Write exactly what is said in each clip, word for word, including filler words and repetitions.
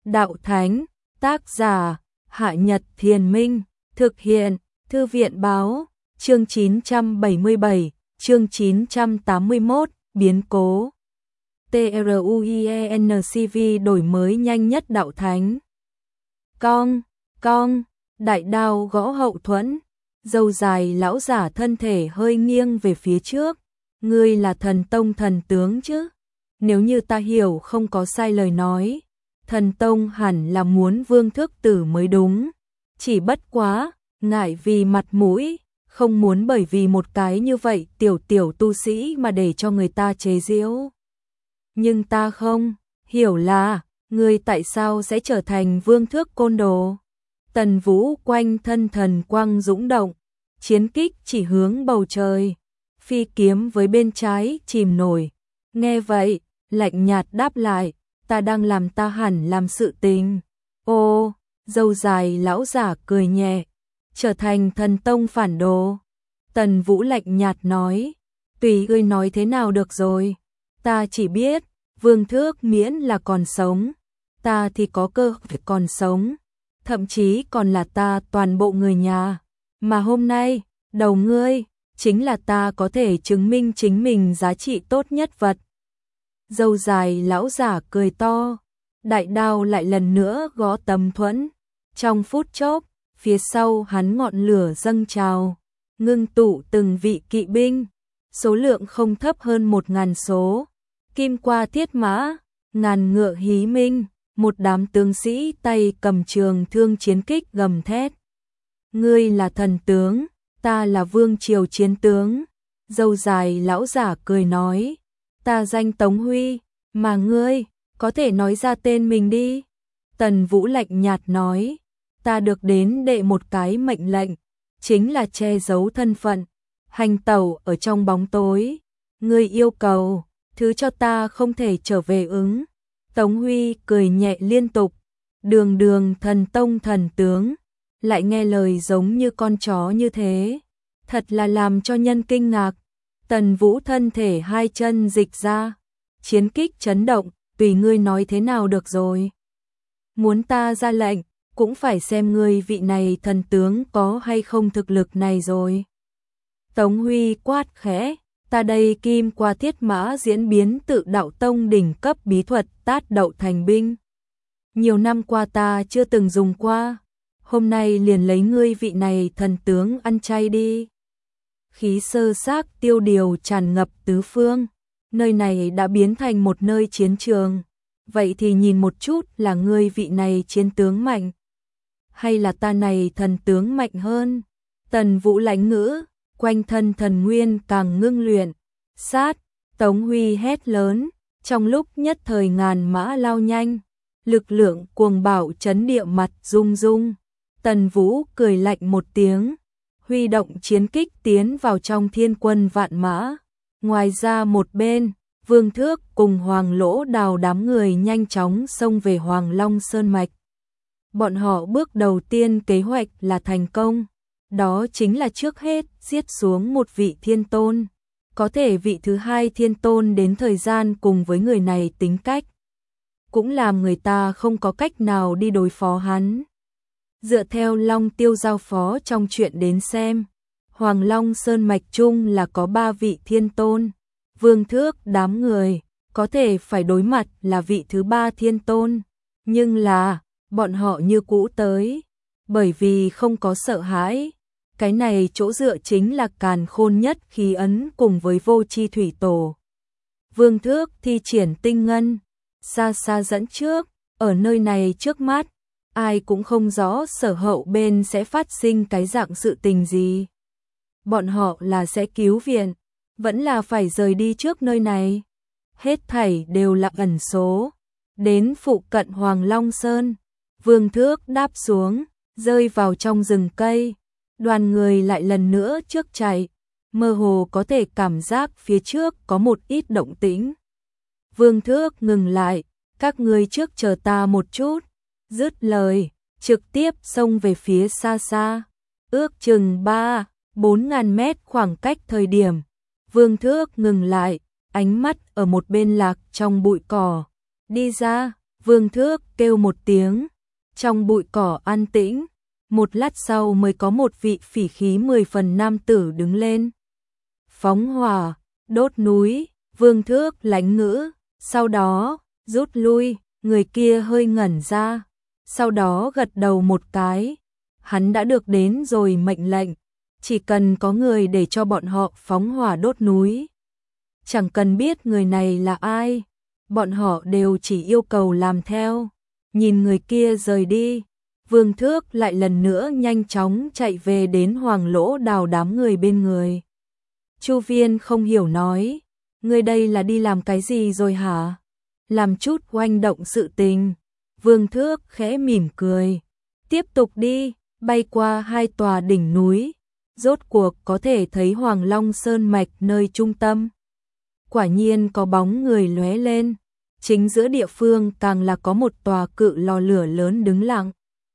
Đạo Thánh, tác giả, Hạ Nhật Thiền Minh, thực hiện, Thư viện Báo, chương chín trăm bảy mươi bảy, chương chín trăm tám mươi mốt, biến cố. TRUIENCV đổi mới nhanh nhất Đạo Thánh. Cong, cong, đại đao gõ hậu thuẫn, râu dài lão giả thân thể hơi nghiêng về phía trước. Ngươi là thần tông thần tướng chứ? Nếu như ta hiểu không có sai lời nói, thần tông hẳn là muốn Vương Thước Tử mới đúng. Chỉ bất quá, ngại vì mặt mũi, không muốn bởi vì một cái như vậy tiểu tiểu tu sĩ mà để cho người ta chế giễu. Nhưng ta không hiểu là, ngươi tại sao sẽ trở thành Vương Thước côn đồ? Tần Vũ quanh thân thần quang dũng động, chiến kích chỉ hướng bầu trời, phi kiếm với bên trái chìm nổi. Nghe vậy, lạnh nhạt đáp lại, ta đang làm ta hẳn làm sự tình. Ô, râu dài lão giả cười nhẹ, trở thành thần tông phản đồ. Tần Vũ lạnh nhạt nói, tùy ngươi nói thế nào được rồi. Ta chỉ biết, Vương Thước miễn là còn sống, ta thì có cơ hội còn sống, thậm chí còn là ta toàn bộ người nhà. Mà hôm nay, đầu ngươi, chính là ta có thể chứng minh chính mình giá trị tốt nhất vật. Râu dài lão giả cười to, đại đao lại lần nữa gõ tấm thuẫn. Trong phút chốc, phía sau hắn ngọn lửa dâng trào, ngưng tụ từng vị kỵ binh, số lượng không thấp hơn một ngàn số. Kim qua thiết mã, ngàn ngựa hí minh, một đám tướng sĩ tay cầm trường thương chiến kích gầm thét. Ngươi là thần tướng, ta là vương triều chiến tướng. Râu dài lão giả cười nói, ta danh Tống Huy, mà ngươi, có thể nói ra tên mình đi. Tần Vũ lạnh nhạt nói, ta được đến đệ một cái mệnh lệnh, chính là che giấu thân phận, hành tẩu ở trong bóng tối. Ngươi yêu cầu, thứ cho ta không thể trở về ứng. Tống Huy cười nhẹ liên tục, đường đường thần tông thần tướng, lại nghe lời giống như con chó như thế, thật là làm cho nhân kinh ngạc. Tần Vũ thân thể hai chân dịch ra, chiến kích chấn động, tùy ngươi nói thế nào được rồi. Muốn ta ra lệnh, cũng phải xem ngươi vị này thần tướng có hay không thực lực này rồi. Tống Huy quát khẽ, ta đây kim qua thiết mã diễn biến tự đạo tông đỉnh cấp bí thuật tát đậu thành binh. Nhiều năm qua ta chưa từng dùng qua, hôm nay liền lấy ngươi vị này thần tướng ăn chay đi. Khí sơ xác tiêu điều tràn ngập tứ phương, nơi này đã biến thành một nơi chiến trường. Vậy thì nhìn một chút là ngươi vị này chiến tướng mạnh, hay là ta này thần tướng mạnh hơn? Tần Vũ lãnh ngữ, quanh thân thần nguyên càng ngưng luyện. Sát, Tống Huy hét lớn, trong lúc nhất thời ngàn mã lao nhanh, lực lượng cuồng bạo chấn địa mặt rung rung. Tần Vũ cười lạnh một tiếng, huy động chiến kích tiến vào trong thiên quân vạn mã. Ngoài ra một bên, Vương Thước cùng Hoàng Lỗ Đào đám người nhanh chóng xông về Hoàng Long Sơn Mạch. Bọn họ bước đầu tiên kế hoạch là thành công, đó chính là trước hết giết xuống một vị thiên tôn. Có thể vị thứ hai thiên tôn đến thời gian cùng với người này tính cách, cũng làm người ta không có cách nào đi đối phó hắn. Dựa theo Long Tiêu giao phó trong chuyện đến xem, Hoàng Long Sơn Mạch chung là có ba vị thiên tôn. Vương Thước đám người có thể phải đối mặt là vị thứ ba thiên tôn, nhưng là bọn họ như cũ tới, bởi vì không có sợ hãi. Cái này chỗ dựa chính là càn khôn nhất khí ấn cùng với vô chi thủy tổ. Vương Thước thi triển tinh ngân, xa xa dẫn trước, ở nơi này trước mắt, ai cũng không rõ sở hậu bên sẽ phát sinh cái dạng sự tình gì. Bọn họ là sẽ cứu viện, vẫn là phải rời đi trước nơi này. Hết thảy đều là ẩn số. Đến phụ cận Hoàng Long Sơn, Vương Thước đáp xuống, rơi vào trong rừng cây. Đoàn người lại lần nữa trước chạy, mơ hồ có thể cảm giác phía trước có một ít động tĩnh. Vương Thước ngừng lại, các ngươi trước chờ ta một chút. Dứt lời, trực tiếp xông về phía xa xa, ước chừng ba, bốn ngàn mét khoảng cách thời điểm. Vương Thước ngừng lại, ánh mắt ở một bên lạc trong bụi cỏ. Đi ra, Vương Thước kêu một tiếng, trong bụi cỏ an tĩnh, một lát sau mới có một vị phỉ khí mười phần nam tử đứng lên. Phóng hỏa, đốt núi, Vương Thước lánh ngữ, sau đó, rút lui, người kia hơi ngẩn ra, sau đó gật đầu một cái. Hắn đã được đến rồi mệnh lệnh, chỉ cần có người để cho bọn họ phóng hỏa đốt núi. Chẳng cần biết người này là ai, bọn họ đều chỉ yêu cầu làm theo. Nhìn người kia rời đi, Vương Thước lại lần nữa nhanh chóng chạy về đến Hoàng Lỗ Đào đám người bên người. Chu Viên không hiểu nói, ngươi đây là đi làm cái gì rồi hả? Làm chút oanh động sự tình. Vương Thước khẽ mỉm cười, tiếp tục đi, bay qua hai tòa đỉnh núi, rốt cuộc có thể thấy Hoàng Long Sơn Mạch nơi trung tâm. Quả nhiên có bóng người lóe lên, chính giữa địa phương càng là có một tòa cự lò lửa lớn đứng lặng.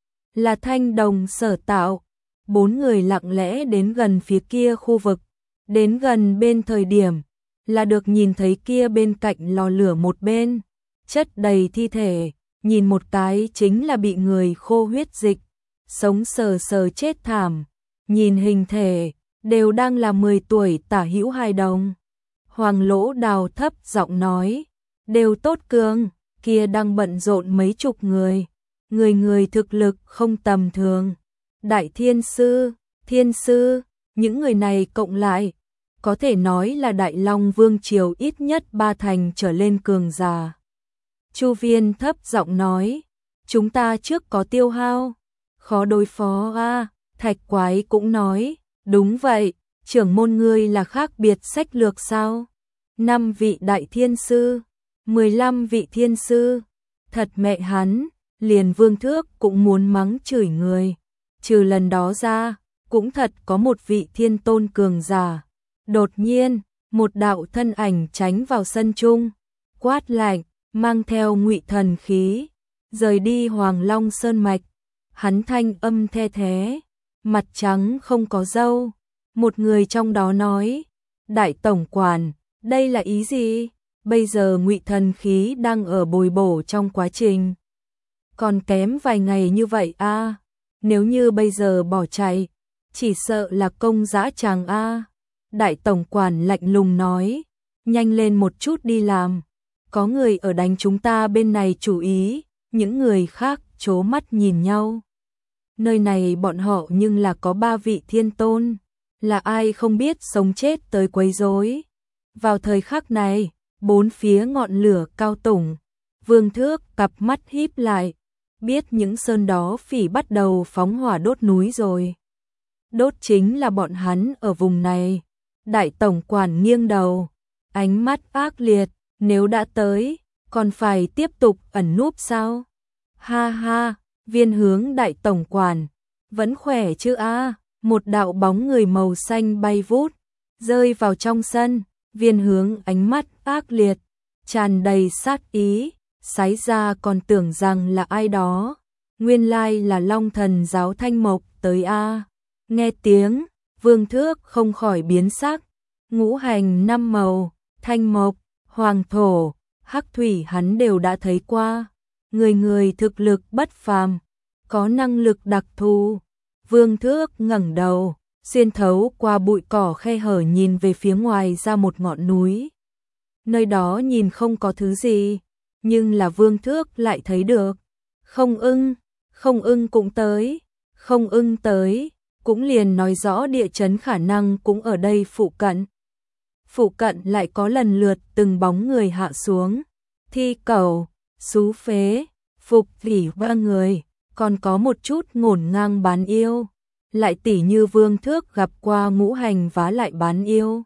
Là Thanh Đồng sở tạo. Bốn người lặng lẽ đến gần phía kia khu vực, đến gần bên thời điểm, là được nhìn thấy kia bên cạnh lò lửa một bên, chất đầy thi thể, nhìn một cái chính là bị người khô huyết dịch, sống sờ sờ chết thảm, nhìn hình thể, đều đang là mười tuổi tả hữu hài đồng. Hoàng Lỗ Đào thấp giọng nói, đều tốt cường, kia đang bận rộn mấy chục người, người người thực lực không tầm thường. Đại Thiên Sư, Thiên Sư, những người này cộng lại, có thể nói là Đại Long Vương Triều ít nhất ba thành trở lên cường giả. Chu Viên thấp giọng nói, chúng ta trước có tiêu hao, khó đối phó a. Thạch Quái cũng nói, đúng vậy, trưởng môn ngươi là khác biệt sách lược sao? Năm vị Đại Thiên Sư, mười lăm vị Thiên Sư, thật mẹ hắn, liền Vương Thước cũng muốn mắng chửi người. Trừ lần đó ra, cũng thật có một vị thiên tôn cường giả. Đột nhiên, một đạo thân ảnh tránh vào sân trung, quát lạnh, mang theo ngụy thần khí, rời đi Hoàng Long Sơn Mạch. Hắn thanh âm the thế, mặt trắng không có râu. Một người trong đó nói, Đại Tổng Quản, đây là ý gì? Bây giờ ngụy thần khí đang ở bồi bổ trong quá trình. Còn kém vài ngày như vậy a à? Nếu như bây giờ bỏ chạy, chỉ sợ là công dã tràng a. À? Đại Tổng Quản lạnh lùng nói, nhanh lên một chút đi làm. Có người ở đánh chúng ta bên này chủ ý, những người khác trố mắt nhìn nhau. Nơi này bọn họ nhưng là có ba vị thiên tôn, là ai không biết sống chết tới quấy rối. Vào thời khắc này, bốn phía ngọn lửa cao tủng, Vương Thước cặp mắt híp lại, biết những sơn đó phỉ bắt đầu phóng hỏa đốt núi rồi. Đốt chính là bọn hắn ở vùng này. Đại Tổng Quản nghiêng đầu, ánh mắt ác liệt, nếu đã tới, còn phải tiếp tục ẩn núp sao? Ha ha, Viên hướng Đại Tổng Quản, vẫn khỏe chứ a? À? Một đạo bóng người màu xanh bay vút, rơi vào trong sân. Viên hướng ánh mắt ác liệt, tràn đầy sát ý, sái ra còn tưởng rằng là ai đó. Nguyên lai là Long Thần Giáo Thanh Mộc tới a. À? Nghe tiếng, Vương Thước không khỏi biến sắc. Ngũ hành năm màu, thanh mộc, hoàng thổ, hắc thủy hắn đều đã thấy qua. Người người thực lực bất phàm, có năng lực đặc thù. Vương Thước ngẩng đầu, xuyên thấu qua bụi cỏ khe hở nhìn về phía ngoài ra một ngọn núi. Nơi đó nhìn không có thứ gì, nhưng là Vương Thước lại thấy được. Không ưng, không ưng cũng tới, không ưng tới, cũng liền nói rõ địa chấn khả năng cũng ở đây phụ cận. Phụ cận lại có lần lượt từng bóng người hạ xuống, Thi Cẩu, Xú Phế, Phục Vỉ ba người, còn có một chút ngổn ngang bán yêu, lại tỉ như Vương Thước gặp qua ngũ hành vá lại bán yêu.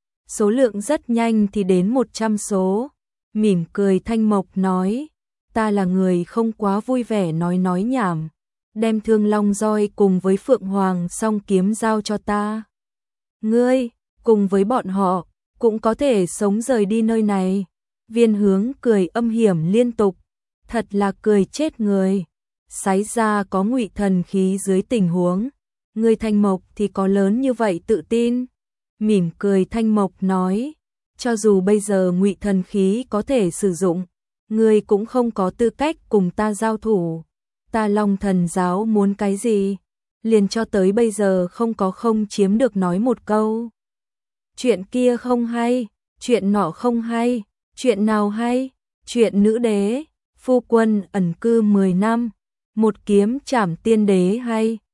Số lượng rất nhanh thì đến một trăm số, mỉm cười Thanh Mộc nói, ta là người không quá vui vẻ nói nói nhảm, đem Thương Long roi cùng với Phượng Hoàng song kiếm giao cho ta. Ngươi, cùng với bọn họ, cũng có thể sống rời đi nơi này. Viên hướng cười âm hiểm liên tục, thật là cười chết người. Sái ra có ngụy thần khí dưới tình huống, người Thanh Mộc thì có lớn như vậy tự tin. Mỉm cười Thanh Mộc nói, cho dù bây giờ ngụy thần khí có thể sử dụng, ngươi cũng không có tư cách cùng ta giao thủ. Ta Long Thần giáo muốn cái gì? Liền cho tới bây giờ không có không chiếm được nói một câu. Chuyện kia không hay, chuyện nọ không hay, chuyện nào hay? Chuyện nữ đế, phu quân ẩn cư mười năm, một kiếm trảm tiên đế hay,